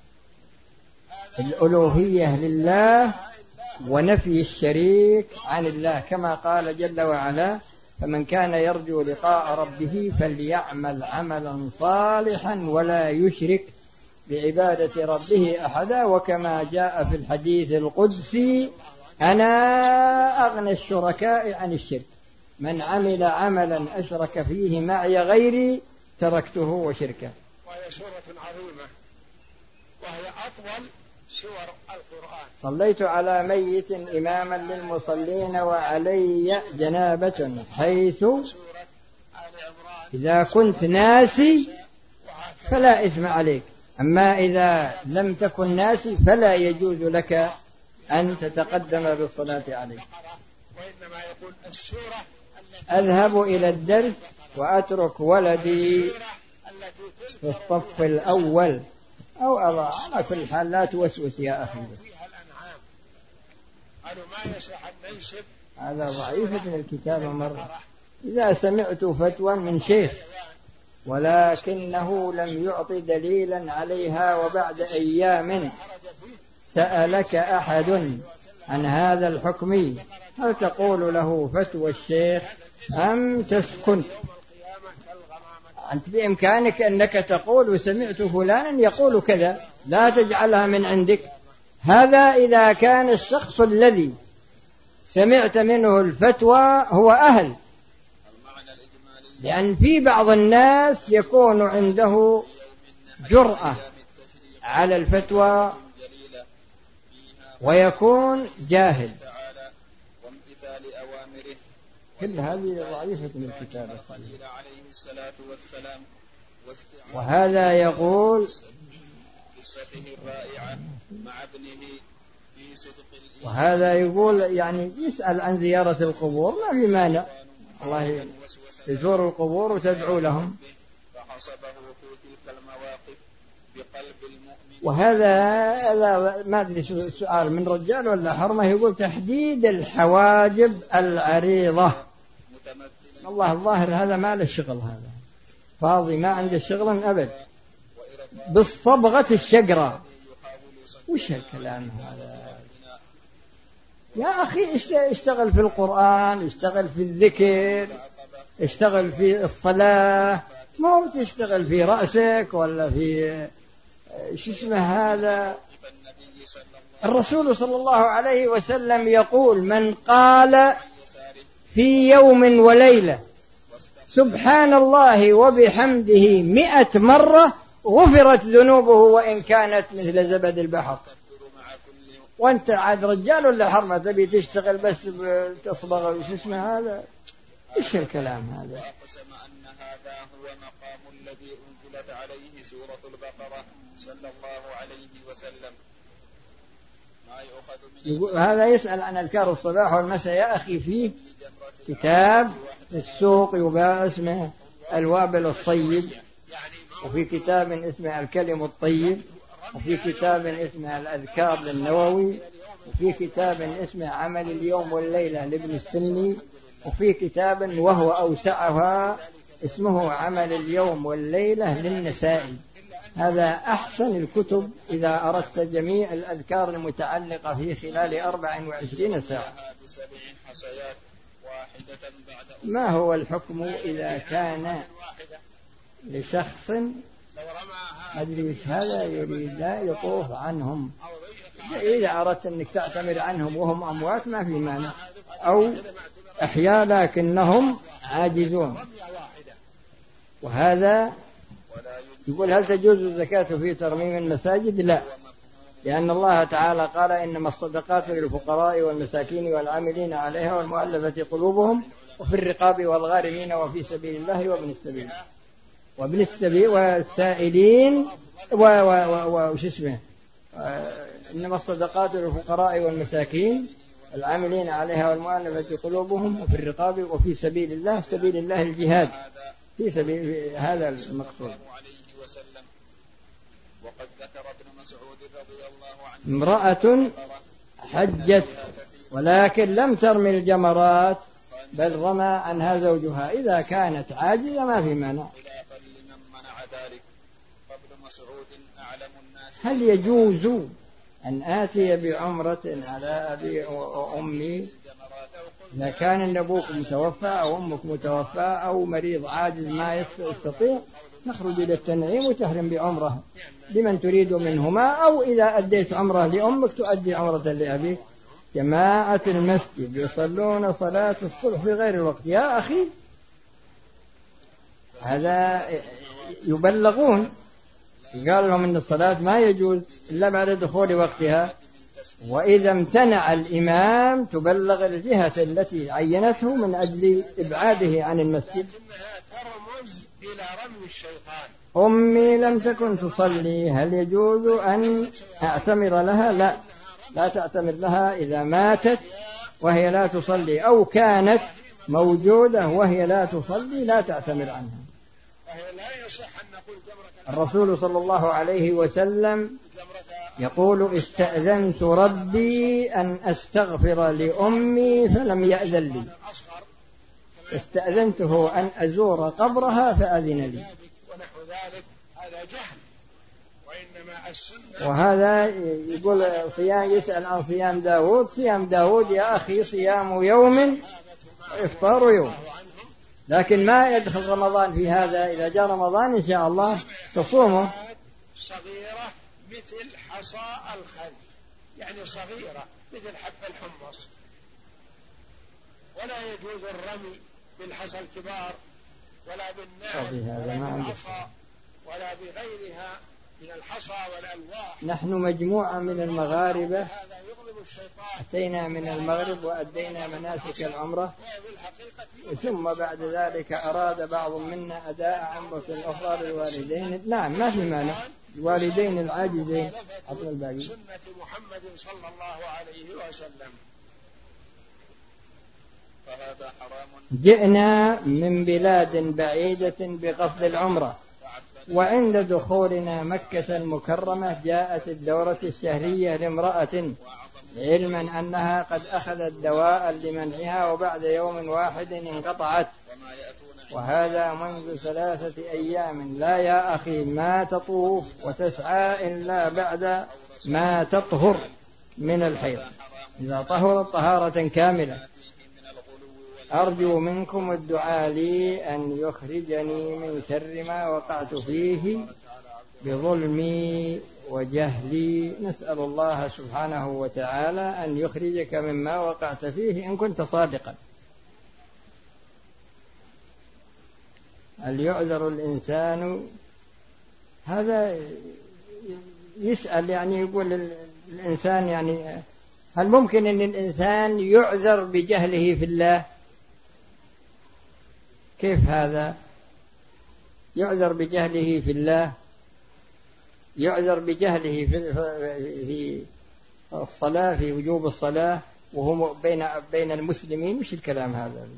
الألوهية لله ونفي الشريك عن الله، كما قال جل وعلا فمن كان يرجو لقاء ربه فليعمل عملا صالحا ولا يشرك بعبادة ربه أحدا. وكما جاء في الحديث القدسي أنا أغنى الشركاء عن الشرك، من عمل عملا أشرك فيه معي غيري تركته وشركه. وهي سورة عظيمة وهي أطول سور القرآن. صليت على ميت إماما للمصلين وعلي جنابة حيث إذا كنت ناسي فلا إثم عليك، أما إذا لم تكن ناسي فلا يجوز لك أن تتقدم بالصلاة عليه. وإنما يقول السورة أذهب إلى الدرس وأترك ولدي في الصف الأول أو أضع. على كل حال لا توسوس يا أخي. هذا ضعيف من الكتاب مرة. إذا سمعت فتوى من شيخ ولكنه لم يعط دليلا عليها وبعد أيام سألك أحد عن هذا الحكم هل تقول له فتوى الشيخ أم تسكت؟ أنت بإمكانك أنك تقول وسمعت فلانا يقول كذا، لا تجعلها من عندك. هذا إذا كان الشخص الذي سمعت منه الفتوى هو أهل، لأن في بعض الناس يكون عنده جرأة على الفتوى ويكون جاهل، بامتثال أوامره. كل هذه ضعيفة من الكتابة. الخليل عليه الصلاة والسلام وهذا يقول قصته الرائعة مع ابنه في صدق الإيمان. وهذا يقول يعني يسأل عن زيارة القبور ما في مانع، الله يزور القبور وتدعو لهم. فحصبه في تلك المواقف بقلب المؤمن. وهذا هذا ما أدري سؤال من رجال ولا حرمة، يقول تحديد الحواجب العريضة. الله الظاهر هذا ما له شغل، هذا فاضي ما عنده شغل أبد بالصبغة الشقرة. وش هالكلام هذا يا أخي؟ اشتغل في القرآن، اشتغل في الذكر، اشتغل في الصلاة، ما هو تشتغل في رأسك ولا في شو اسمه هذا. الرسول صلى الله عليه وسلم يقول من قال في يوم وليلة سبحان الله وبحمده مئة مرة غفرت ذنوبه وإن كانت مثل زبد البحر. وانت عاد رجال ولا حرمة تبي تشتغل بس تصبغ وش اسمه هذا؟ ايش الكلام هذا؟ وأقسم أن هذا هو مقام الذي أنزلت عليه سورة البقرة صلى الله عليه وسلم. ما يؤخذ من هذا يسأل عن أذكار الصباح والمساء يا أخي. فيه كتاب في السوق يباع اسمه الوابل الصيب، وفي كتاب اسمه الكلم الطيب، وفي كتاب اسمه الأذكار للنووي، وفي كتاب اسمه عمل اليوم والليلة لابن السني، وفي كتاب وهو أوسعها اسمه عمل اليوم والليلة للنسائي. هذا أحسن الكتب إذا أردت جميع الأذكار المتعلقة في خلال أربع وعشرين ساعة. ما هو الحكم إذا كان لشخص أدري هذا يريد لا يطوف عنهم؟ إذا أردت أنك تعتمر عنهم وهم أموات ما في مانع، أو أحياء لكنهم عاجزون. وهذا يقول هل تجوز الزكاة في ترميم المساجد؟ لا، لأن الله تعالى قال إنما الصدقات للفقراء والمساكين والعاملين عليها والمؤلفة قلوبهم وفي الرقاب والغارمين وفي سبيل الله وابن السبيل وابن السبيل والسائلين وش اسمه إنما الصدقات للفقراء والمساكين العاملين عليها والمؤلفة قلوبهم وفي الرقاب وفي سبيل الله. سبيل الله الجهاد في سبيل هذا المقصود. وقد ذكر ابن مسعود رضي الله عنه امرأة حجت ولكن لم ترمي الجمرات بل رمى عنها زوجها، إذا كانت عاجزة ما في مانع. هل يجوز أن آتي بعمرة على أبي وأمي إذا كان أن أبوك متوفى أو أمك متوفى أو مريض عاجز ما يستطيع؟ تخرج إلى التنعيم وتحرم بعمرة لمن تريد منهما، أو إذا أديت عمرة لأمك تؤدي عمرة لأبيك. جماعة المسجد يصلون صلاة الصبح في غير الوقت يا أخي، هذا يبلغون قال لهم إن الصلاة ما يجوز إلا بعد دخول وقتها، وإذا امتنع الإمام تبلغ الجهة التي عينته من أجل إبعاده عن المسجد. ترمز إلى رمي الشيطان. أمي لم تكن تصلي هل يجوز أن أعتمر لها؟ لا، لا تعتمر لها إذا ماتت وهي لا تصلي، أو كانت موجودة وهي لا تصلي لا تعتمر عنها. الرسول صلى الله عليه وسلم يقول استأذنت ربي أن أستغفر لأمي فلم يأذن لي، استأذنته أن أزور قبرها فأذن لي. وهذا يقول صيام، يسأل عن صيام داود. صيام داود يا أخي صيام يوم وإفطار يوم، لكن ما يدخل رمضان في هذا. إذا جاء رمضان إن شاء الله تصومه. صغيرة مثل حصى الخل، يعني صغيرة مثل حب الحمص، ولا يجوز الرمي بالحصى الكبار ولا بالنعل ولا بالعصا ولا بغيرها من الحصى والألواح. نحن مجموعة من المغاربة أتينا من المغرب وأدينا مناسك العمرة، ثم بعد ذلك أراد بعض منا أداء عمرة أخرى للوالدين. نعم ما في مانع، الوالدين العاجزين أطول الباقي. سنة محمد صلى الله عليه وسلم. فهذا حرام. جئنا من بلاد بعيدة بقصد العمرة، وعند دخولنا مكة المكرمة جاءت الدورة الشهرية لامرأة، علما أنها قد أخذت دواء لمنعها وبعد يوم واحد انقطعت، وهذا منذ ثلاثة أيام. لا يا أخي ما تطوف وتسعى إلا بعد ما تطهر من الحيض، إذا طهرت طهارة كاملة. أرجو منكم الدعاء لي أن يخرجني من شر ما وقعت فيه بظلمي وجهلي. نسأل الله سبحانه وتعالى أن يخرجك مما وقعت فيه إن كنت صادقا. هل يعذر الإنسان؟ هذا يسأل، يعني يقول الإنسان يعني هل ممكن أن الإنسان يعذر بجهله في الله؟ كيف هذا؟ يعذر بجهله في الله، يعذر بجهله في الصلاة، في وجوب الصلاة، وهو بين بين المسلمين. مش الكلام هذا.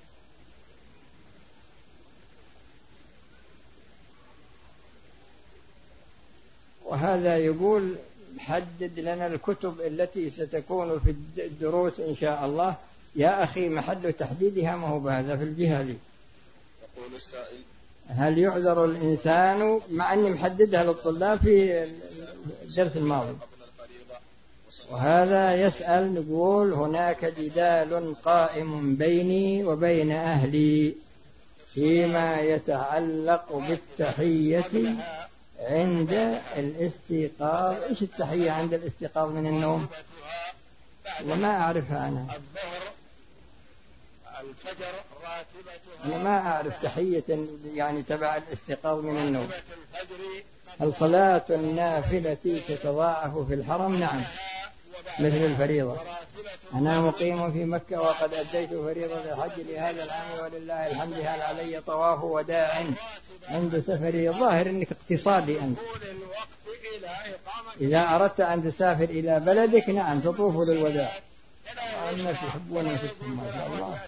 وهذا يقول حدد لنا الكتب التي ستكون في الدروس إن شاء الله. يا أخي محل تحديدها ما هو بهذا، في الجهة دي. يقول السائل: هل يعذر الإنسان، مع أني محددها للطلاب في الدرس الماضي، وهذا يسأل نقول: هناك جدال قائم بيني وبين أهلي فيما يتعلق بالتحية عند الاستيقاظ. إيش التحية عند الاستيقاظ من النوم؟ وما أعرفها أنا. الفجر راتبتها. أنا ما أعرف تحية يعني تبع الاستيقاظ من النوم. هل صلاة النافلة تتضاعف في الحرم؟ نعم، مثل الفريضة. أنا مقيم في مكة وقد أديت فريضة الحج لهذا العام ولله الحمد. هل علي طواف وداع عند سفري؟ الظاهر أنك اقتصادي أنت. إذا أردت أن تسافر إلى بلدك نعم تطوف للوداع. الناس يحبون أنفسهم ما شاء الله.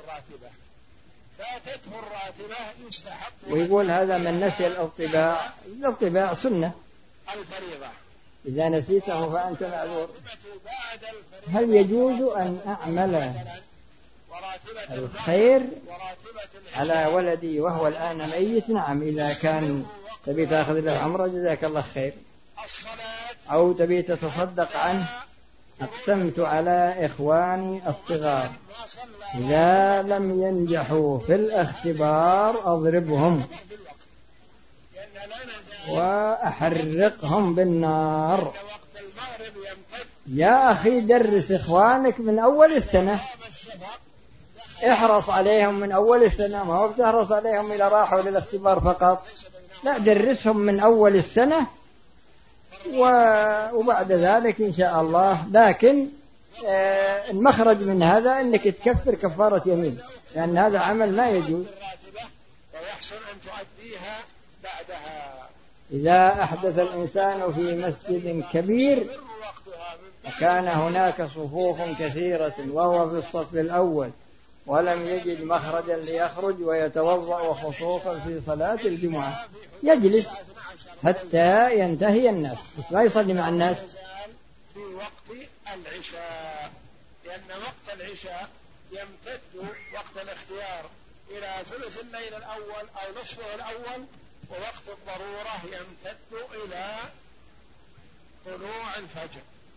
ويقول هذا من نسي الاطباع. الاطباع سنة الفريضة، إذا نسيته فأنت معذور. هل يجوز أن أعمل الخير على ولدي وهو الآن ميت؟ نعم، إذا كان تبي تأخذ له عمره جزاك الله خير، أو تبي تتصدق عنه. أقسمت على إخواني الصغار إذا لم ينجحوا في الاختبار أضربهم وأحرقهم بالنار. يا أخي درس إخوانك من أول السنة، احرص عليهم من أول السنة، ما هو بتحرص عليهم إذا راحوا للاختبار فقط. لا، درسهم من أول السنة وبعد ذلك إن شاء الله. لكن المخرج من هذا أنك تكفر كفارة يمين، لأن هذا عمل ما يجوز. ويحسن أن تؤديها بعدها. إذا أحدث الإنسان في مسجد كبير وكان هناك صفوف كثيرة وهو في الصف الأول ولم يجد مخرجا ليخرج ويتوضأ خصوصا في صلاة الجمعة، يجلس حتى ينتهي الناس، ما يصلي مع الناس في وقت العشاء، لأن وقت العشاء يمتد وقت الاختيار إلى ثلث الليل الأول أو نصفه الأول، ووقت الضرورة يمتد إلى طلوع الفجر.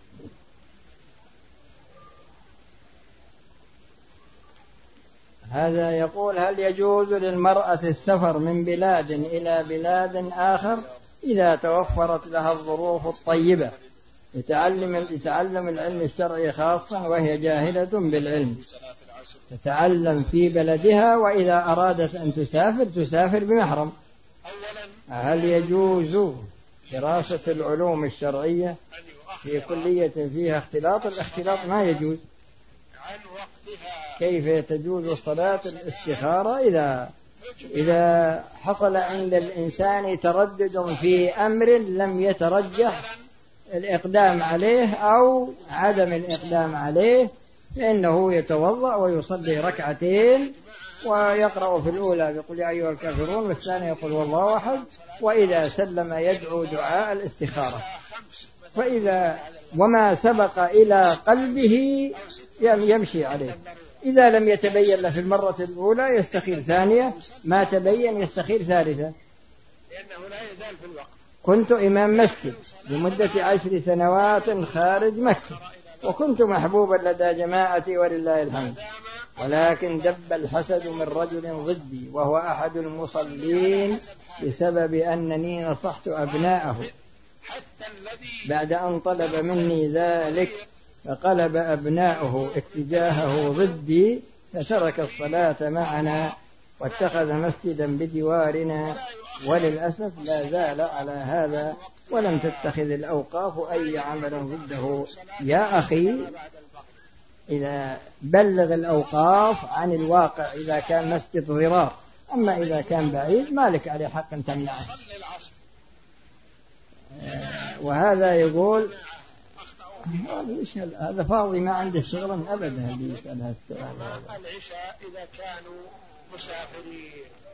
هذا يقول: هل يجوز للمرأة السفر من بلاد إلى بلاد آخر إذا توفرت لها الظروف الطيبة لتعلم لتعلم العلم الشرعي خاصا وهي جاهلة بالعلم؟ تتعلم في بلدها، وإذا أرادت أن تسافر تسافر بمحرم. هل يجوز دراسة العلوم الشرعية في كلية فيها اختلاط، الاختلاط ما يجوز. عن وقتها. كيف تجوز صلاة الاستخارة إذا إذا حصل عند الإنسان تردد في أمر لم يترجح الإقدام عليه أو عدم الإقدام عليه، فإنه يتوضأ ويصلي ركعتين ويقرأ في الأولى بقل يا أيها الكافرون والثانية يقول والله أحد، وإذا سلم يدعو دعاء الاستخارة. فإذا وما سبق إلى قلبه يمشي عليه. إذا لم يتبين له في المرة الأولى يستخير ثانية، ما تبين يستخير ثالثة. لأنه لا يزال في الوقت. كنت إمام مسجد لمدة عشر سنوات خارج مكة، وكنت محبوبا لدى جماعتي ولله الحمد، ولكن دب الحسد من رجل ضدي وهو أحد المصلين بسبب أنني نصحت أبناءه، بعد أن طلب مني ذلك فقلب أبناؤه اتجاهه ضدي فترك الصلاة معنا واتخذ مسجدا بجوارنا، وللأسف لا زال على هذا ولم تتخذ الأوقاف أي عمل ضده. يا أخي إذا بلغ الأوقاف عن الواقع إذا كان مسجد ضرار، أما إذا كان بعيد مالك عليه حق أن تمنعه. وهذا يقول هذا فاضي ما عنده شغل أبدا اللي يسأل هذا السؤال. العشاء إذا كانوا مسافرين،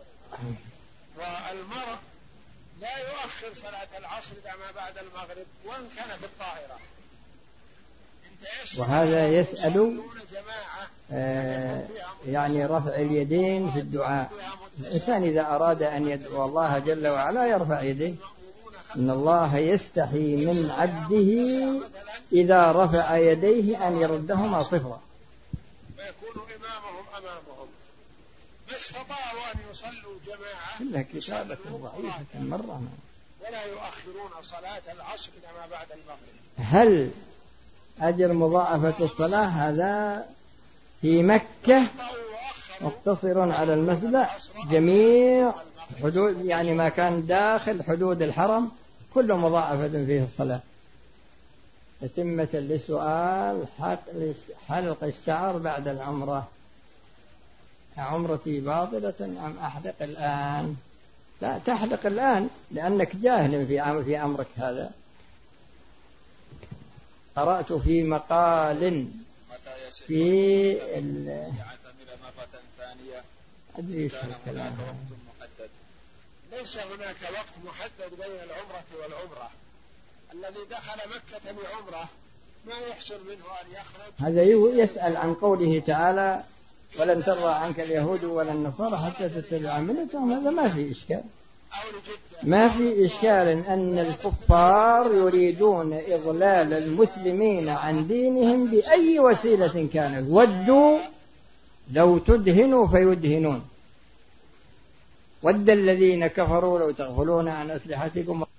والمرء لا يؤخر صلاة العصر إذا ما بعد المغرب وإن كان في الطائرة. وهذا يسأل آه يعني رفع اليدين في الدعاء. الإنسان إذا أراد أن يدعو الله جل وعلا يرفع يديه، إن الله يستحي من عبده إذا رفع يديه أن يردهما صفرا، فيكون إمامهم أمامهم. ما استطاعوا أن يصلوا جماعة إلا كتابة ضعيفة مرة، ولا يؤخرون صلاة العصر إلى ما بعد المغرب. هل أجر مضاعفة الصلاة هذا في مكة مقتصر على المسجد؟ جميع حدود يعني ما كان داخل حدود الحرم كل مضاعفة فيه الصلاة. تتمة لسؤال حلق الشعر بعد العمرة، عمرتي باطلة أم أحلق الآن؟ لا تحلق الآن لأنك جاهل في في أمرك هذا. قرأت في مقال في أدري شو الكلام. ليس هناك وقت محدد بين العمرة والعمرة. الذي دخل مكة بعمرة ما يحصل منه أن يخرج. هذا يسأل عن قوله تعالى ولن ترضى عنك اليهود ولا النصارى حتى تتبع ملتهم. هذا ما في إشكال، ما في إشكال أن الكفار يريدون إضلال المسلمين عن دينهم بأي وسيلة كانت. ودوا لو تدهنوا فيدهنون، ود الذين كفروا لو تغفلون عن أسلحتكم